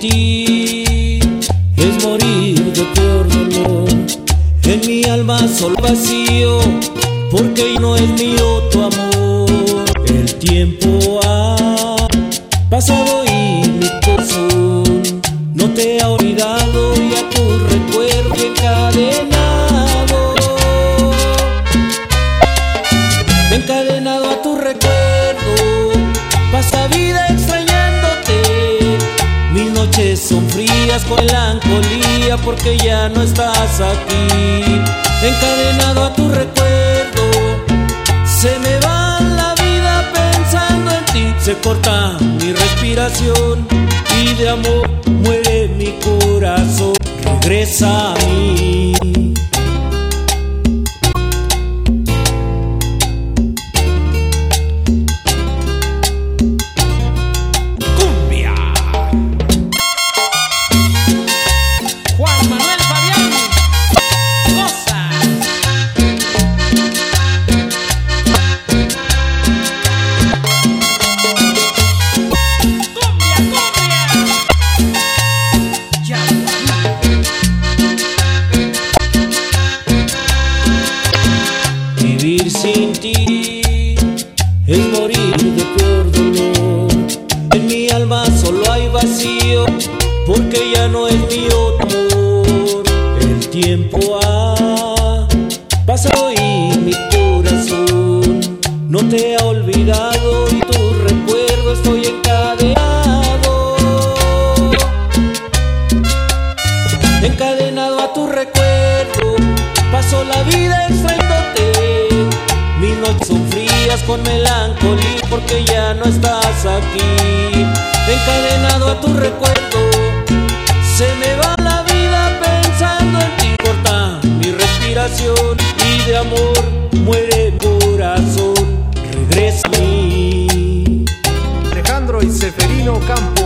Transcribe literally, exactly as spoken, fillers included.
ti es morir de peor dolor. En mi alma solo vacío, porque no es mío tu amor. El tiempo ha pasado y mi corazón no te ha olvidado, y a tu recuerdo encadenado, encadenado a tu recuerdo. Pasa vida extrañándote, mis noches son frías con melancolía, porque ya no estás aquí. Encadenado a tu recuerdo, se me va la vida pensando en ti. Se corta mi respiración y de amor muere mi corazón. Regresa a mí. Vivir sin ti es morir de peor dolor. En mi alma solo hay vacío, porque ya no es mío tu amor. El tiempo ha pasado y mi corazón no te ha olvidado, y tu recuerdo estoy encadenado, encadenado a tu recuerdo. Paso la vida extrañándote, mis noches son frías con melancolía, porque ya no estás aquí. Encadenado a tu recuerdo, se me va la vida pensando en ti. Corta mi respiración y de amor muere mi corazón. Regresa a mí. Alejandro y Seferino Campos.